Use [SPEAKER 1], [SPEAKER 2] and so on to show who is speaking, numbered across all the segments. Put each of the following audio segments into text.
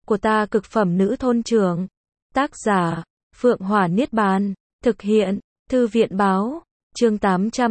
[SPEAKER 1] của ta cực phẩm nữ thôn trưởng. Tác giả, Phượng Hỏa Niết Bàn. Thực hiện, Thư viện báo. Chương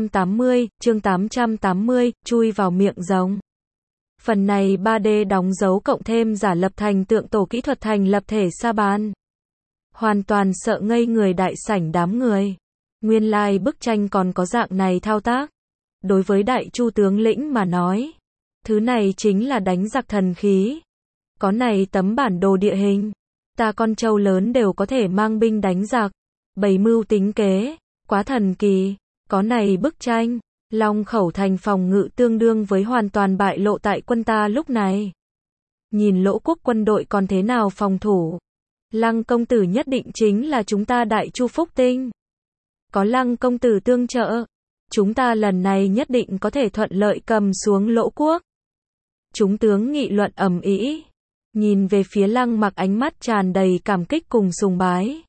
[SPEAKER 1] 880, chui vào miệng rồng. Phần này 3D đóng dấu cộng thêm giả lập thành tượng tổ kỹ thuật thành lập thể sa bàn. Hoàn toàn sợ ngây người đại sảnh đám người. Nguyên lai bức tranh còn có dạng này thao tác. Đối với đại chu tướng lĩnh mà nói, thứ này chính là đánh giặc thần khí. Có này tấm bản đồ địa hình, ta con trâu lớn đều có thể mang binh đánh giặc. Bày mưu tính kế, quá thần kỳ. Có này bức tranh, Long Khẩu thành phòng ngự tương đương với hoàn toàn bại lộ tại quân ta lúc này. Nhìn Lỗ quốc quân đội còn thế nào phòng thủ. Lăng công tử nhất định chính là chúng ta đại chu phúc tinh. Có Lăng công tử tương trợ, chúng ta lần này nhất định có thể thuận lợi cầm xuống Lỗ quốc. Chúng tướng nghị luận ầm ĩ, nhìn về phía Lăng Mặc ánh mắt tràn đầy cảm kích cùng sùng bái.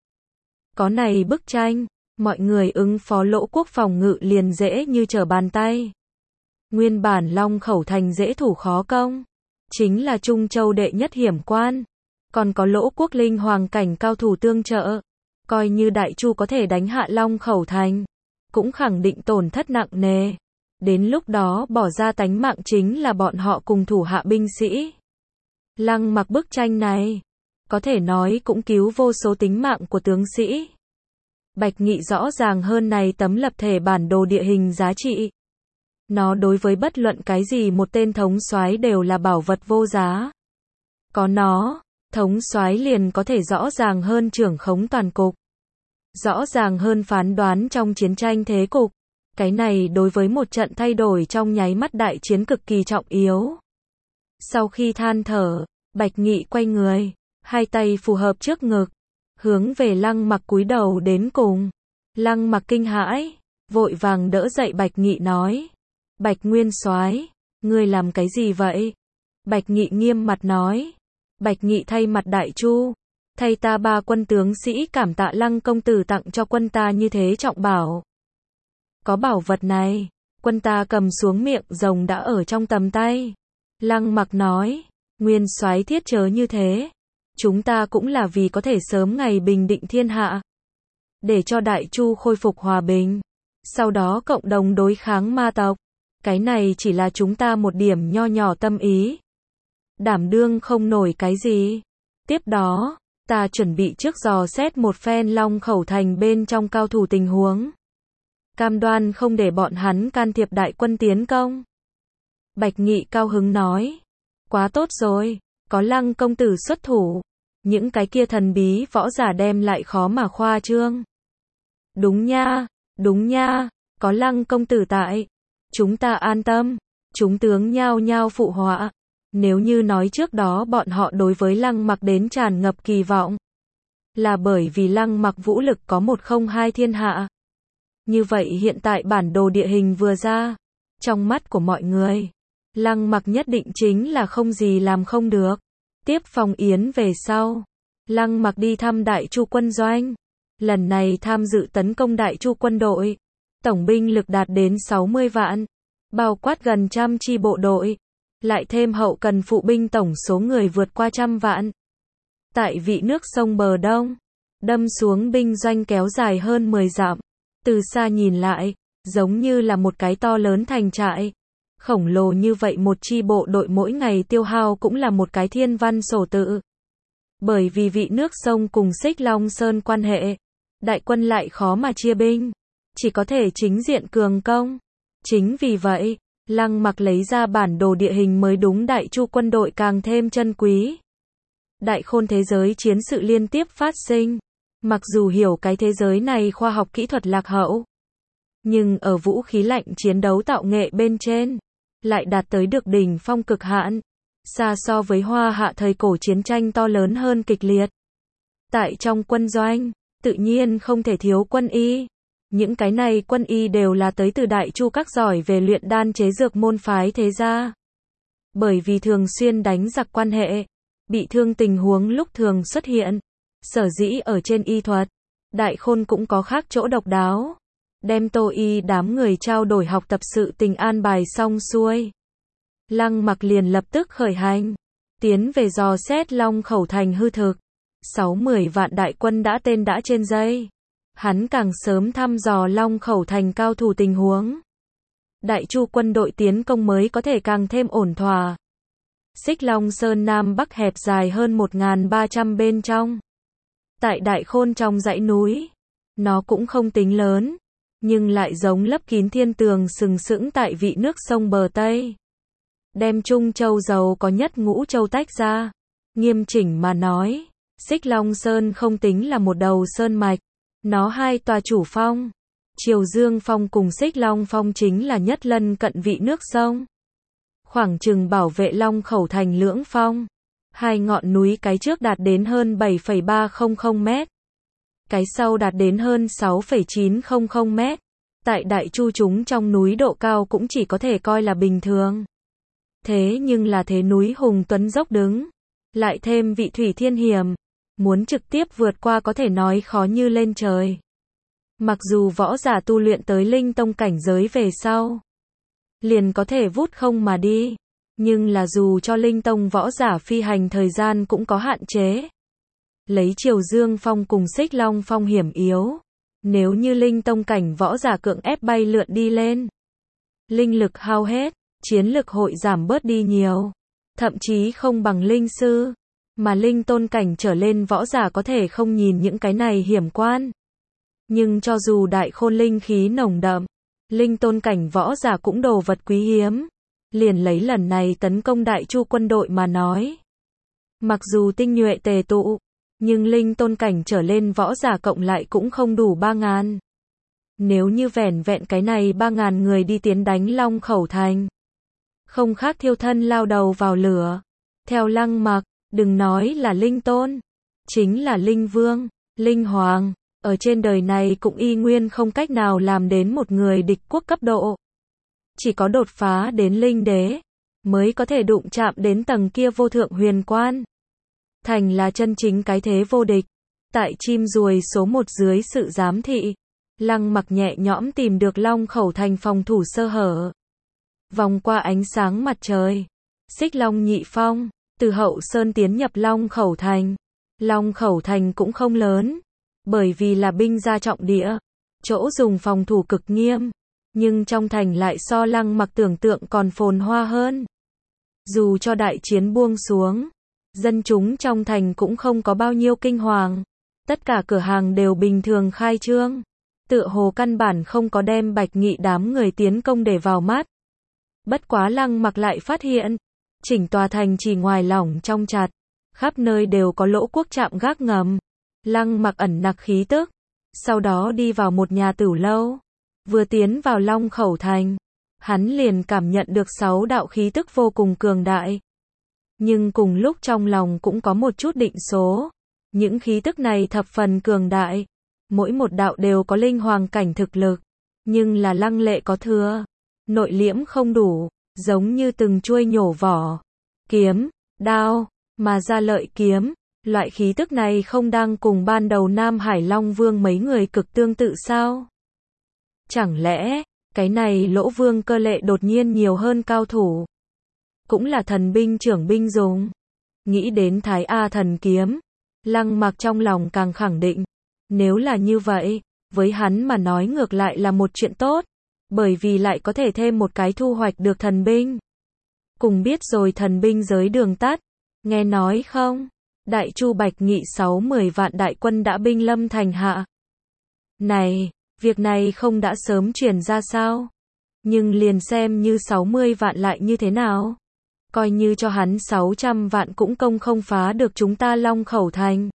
[SPEAKER 1] Có này bức tranh, mọi người ứng phó Lỗ quốc phòng ngự liền dễ như trở bàn tay. Nguyên bản Long Khẩu thành dễ thủ khó công, chính là Trung Châu đệ nhất hiểm quan, còn có Lỗ quốc linh hoàng cảnh cao thủ tương trợ, coi như đại chu có thể đánh hạ Long Khẩu thành, cũng khẳng định tổn thất nặng nề. Đến lúc đó bỏ ra tánh mạng chính là bọn họ cùng thủ hạ binh sĩ. Lăng Mặc bức tranh này, có thể nói cũng cứu vô số tính mạng của tướng sĩ. Bạch Nghị rõ ràng hơn này tấm lập thể bản đồ địa hình giá trị. Nó đối với bất luận cái gì một tên thống soái đều là bảo vật vô giá. Có nó, thống soái liền có thể rõ ràng hơn trưởng khống toàn cục, rõ ràng hơn phán đoán trong chiến tranh thế cục. Cái này đối với một trận thay đổi trong nháy mắt đại chiến cực kỳ trọng yếu. Sau khi than thở, Bạch Nghị quay người, hai tay phù hợp trước ngực, hướng về Lăng Mặc cúi đầu đến cùng. Lăng Mặc kinh hãi, vội vàng đỡ dậy Bạch Nghị nói: Bạch Nguyên soái, ngươi làm cái gì vậy? Bạch Nghị nghiêm mặt nói: Bạch Nghị thay mặt đại chu, thay ta 3 quân tướng sĩ cảm tạ Lăng công tử tặng cho quân ta như thế trọng bảo. Có bảo vật này, quân ta cầm xuống miệng rồng đã ở trong tầm tay. Lăng Mặc nói: Nguyên soái thiết chớ như thế, chúng ta cũng là vì có thể sớm ngày bình định thiên hạ, để cho đại chu khôi phục hòa bình, sau đó cộng đồng đối kháng ma tộc. Cái này chỉ là chúng ta một điểm nho nhỏ tâm ý, đảm đương không nổi cái gì. Tiếp đó, ta chuẩn bị trước dò xét một phen Long Khẩu thành bên trong cao thủ tình huống, cam đoan không để bọn hắn can thiệp đại quân tiến công. Bạch Nghị cao hứng nói: Quá tốt rồi, có Lăng công tử xuất thủ, những cái kia thần bí võ giả đem lại khó mà khoa trương. Đúng nha, có Lăng công tử tại, chúng ta an tâm. Chúng tướng nhao nhao phụ họa. Nếu như nói trước đó bọn họ đối với Lăng Mặc đến tràn ngập kỳ vọng, là bởi vì Lăng Mặc vũ lực có 102 thiên hạ. Như vậy hiện tại bản đồ địa hình vừa ra, trong mắt của mọi người, Lăng Mặc nhất định chính là không gì làm không được. Tiếp phong yến về sau, Lăng Mặc đi thăm đại chu quân doanh. Lần này tham dự tấn công đại chu quân đội, tổng binh lực đạt đến 60 vạn, bao quát gần 100 chi bộ đội, lại thêm hậu cần phụ binh tổng số người vượt qua 100 vạn. Tại vị nước sông bờ đông, đâm xuống binh doanh kéo dài hơn 10 dặm, từ xa nhìn lại, giống như là một cái to lớn thành trại. Khổng lồ như vậy một chi bộ đội mỗi ngày tiêu hao cũng là một cái thiên văn sổ tự. Bởi vì vị nước sông cùng Xích Long Sơn quan hệ, đại quân lại khó mà chia binh, chỉ có thể chính diện cường công. Chính vì vậy, Lăng Mặc lấy ra bản đồ địa hình mới đúng đại chu quân đội càng thêm chân quý. Đại khôn thế giới chiến sự liên tiếp phát sinh. Mặc dù hiểu cái thế giới này khoa học kỹ thuật lạc hậu, nhưng ở vũ khí lạnh chiến đấu tạo nghệ bên trên, lại đạt tới được đỉnh phong cực hạn, xa so với Hoa Hạ thời cổ chiến tranh to lớn hơn kịch liệt. Tại trong quân doanh, tự nhiên không thể thiếu quân y. Những cái này quân y đều là tới từ đại chu các giỏi về luyện đan chế dược môn phái thế gia. Bởi vì thường xuyên đánh giặc quan hệ, bị thương tình huống lúc thường xuất hiện. Sở dĩ ở trên y thuật, đại khôn cũng có khác chỗ độc đáo. Đem Tô Y đám người trao đổi học tập sự tình an bài xong xuôi, Lăng Mặc liền lập tức khởi hành. tiến về dò xét Long Khẩu thành hư thực. 60 vạn đại quân đã tên đã trên dây. Hắn càng sớm thăm dò Long Khẩu thành cao thủ tình huống. Đại Chu quân đội tiến công mới có thể càng thêm ổn thỏa. Xích Long Sơn Nam Bắc hẹp dài hơn 1.300 bên trong. Tại Đại Khôn trong dãy núi, nó cũng không tính lớn, nhưng lại giống lấp kín thiên tường sừng sững tại vị nước sông bờ Tây. Đem Trung Châu giàu có nhất Ngũ Châu tách ra. Nghiêm chỉnh mà nói, Xích Long Sơn không tính là một đầu sơn mạch. Nó hai tòa chủ phong. Triều Dương Phong cùng Xích Long Phong chính là nhất lân cận vị nước sông. Khoảng chừng bảo vệ Long Khẩu thành lưỡng phong. Hai ngọn núi cái trước đạt đến hơn 7,300 mét. Cái sau đạt đến hơn 6,900 mét. Tại Đại Chu chúng trong núi độ cao cũng chỉ có thể coi là bình thường. Thế nhưng là thế núi hùng tuấn dốc đứng. Lại thêm vị thủy thiên hiểm. Muốn trực tiếp vượt qua có thể nói khó như lên trời. Mặc dù võ giả tu luyện tới linh tông cảnh giới về sau, liền có thể vút không mà đi. Nhưng là dù cho linh tông võ giả phi hành thời gian cũng có hạn chế. Lấy Triều Dương Phong cùng Xích Long Phong hiểm yếu. Nếu như linh tông cảnh võ giả cưỡng ép bay lượn đi lên, linh lực hao hết, chiến lực hội giảm bớt đi nhiều. Thậm chí không bằng linh sư. Mà linh tôn cảnh trở lên võ giả có thể không nhìn những cái này hiểm quan. Nhưng cho dù Đại Khôn linh khí nồng đậm, linh tôn cảnh võ giả cũng đồ vật quý hiếm. Liền lấy lần này tấn công Đại Chu quân đội mà nói. Mặc dù tinh nhuệ tề tụ, nhưng linh tôn cảnh trở lên võ giả cộng lại cũng không đủ 3.000. Nếu như vẻn vẹn cái này 3.000 người đi tiến đánh Long Khẩu thành, không khác thiêu thân lao đầu vào lửa. Theo Lăng Mặc, đừng nói là linh tôn, chính là linh vương, linh hoàng, ở trên đời này cũng y nguyên không cách nào làm đến một người địch quốc cấp độ. Chỉ có đột phá đến linh đế, mới có thể đụng chạm đến tầng kia vô thượng huyền quan. Thành là chân chính cái thế vô địch. Tại chim ruồi số 1 dưới sự giám thị, Lăng Mặc nhẹ nhõm tìm được Long Khẩu thành phòng thủ sơ hở. Vòng qua ánh sáng mặt trời, Xích Long nhị phong, từ Hậu Sơn tiến nhập Long Khẩu thành. Long Khẩu thành cũng không lớn, bởi vì là binh gia trọng địa, chỗ dùng phòng thủ cực nghiêm, nhưng trong thành lại so Lăng Mặc tưởng tượng còn phồn hoa hơn. Dù cho đại chiến buông xuống, dân chúng trong thành cũng không có bao nhiêu kinh hoàng, tất cả cửa hàng đều bình thường khai trương, tựa hồ căn bản không có đem Bạch Nghị đám người tiến công để vào mắt. Bất quá Lăng Mặc lại phát hiện, chỉnh tòa thành chỉ ngoài lỏng trong chặt, khắp nơi đều có lỗ quốc trạm gác ngầm. Lăng Mặc ẩn nặc khí tức, sau đó đi vào một nhà tửu lâu. Vừa tiến vào Long Khẩu thành, hắn liền cảm nhận được 6 đạo khí tức vô cùng cường đại. Nhưng cùng lúc trong lòng cũng có một chút định số. Những khí tức này thập phần cường đại, mỗi một đạo đều có linh hoàng cảnh thực lực, nhưng là lăng lệ có thừa, nội liễm không đủ, giống như từng chuôi nhổ vỏ, kiếm, đao, mà ra lợi kiếm. Loại khí tức này không đang cùng ban đầu Nam Hải Long Vương mấy người cực tương tự sao? Chẳng lẽ, cái này Lỗ Vương Cơ Lệ đột nhiên nhiều hơn cao thủ? Cũng là thần binh trưởng binh dùng. Nghĩ đến Thái A thần kiếm, Lăng Mặc trong lòng càng khẳng định. Nếu là như vậy, với hắn mà nói ngược lại là một chuyện tốt. Bởi vì lại có thể thêm một cái thu hoạch được thần binh. Cùng biết rồi thần binh giới đường tắt. Nghe nói không? Đại Chu Bạch Nghị 60 vạn đại quân đã binh lâm thành hạ. Này, việc này không đã sớm truyền ra sao? Nhưng liền xem như 60 vạn lại như thế nào? Coi như cho hắn 600 vạn cũng công không phá được chúng ta Long Khẩu thành.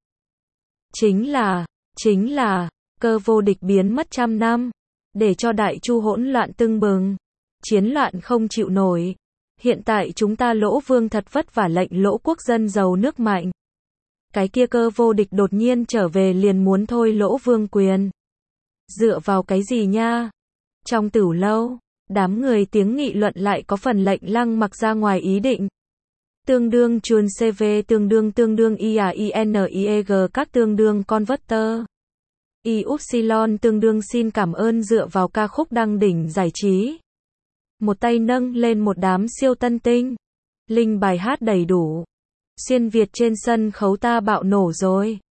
[SPEAKER 1] Chính là, cơ vô địch biến mất trăm năm. Để cho Đại Chu hỗn loạn tưng bừng. Chiến loạn không chịu nổi. Hiện tại chúng ta Lỗ Vương thật vất vả lệnh Lỗ quốc dân giàu nước mạnh. Cái kia cơ vô địch đột nhiên trở về liền muốn thôi Lỗ Vương quyền. Dựa vào cái gì nha? Trong tửu lâu, đám người tiếng nghị luận lại có phần lệnh Lăng Mặc ra ngoài ý định. Tương đương chuồn CV tương đương IAINIEG các tương đương converter. Y-Upsilon tương đương xin cảm ơn dựa vào ca khúc đăng đỉnh giải trí. Một tay nâng lên một đám siêu tân tinh. Linh bài hát đầy đủ. Xuyên Việt trên sân khấu ta bạo nổ rồi.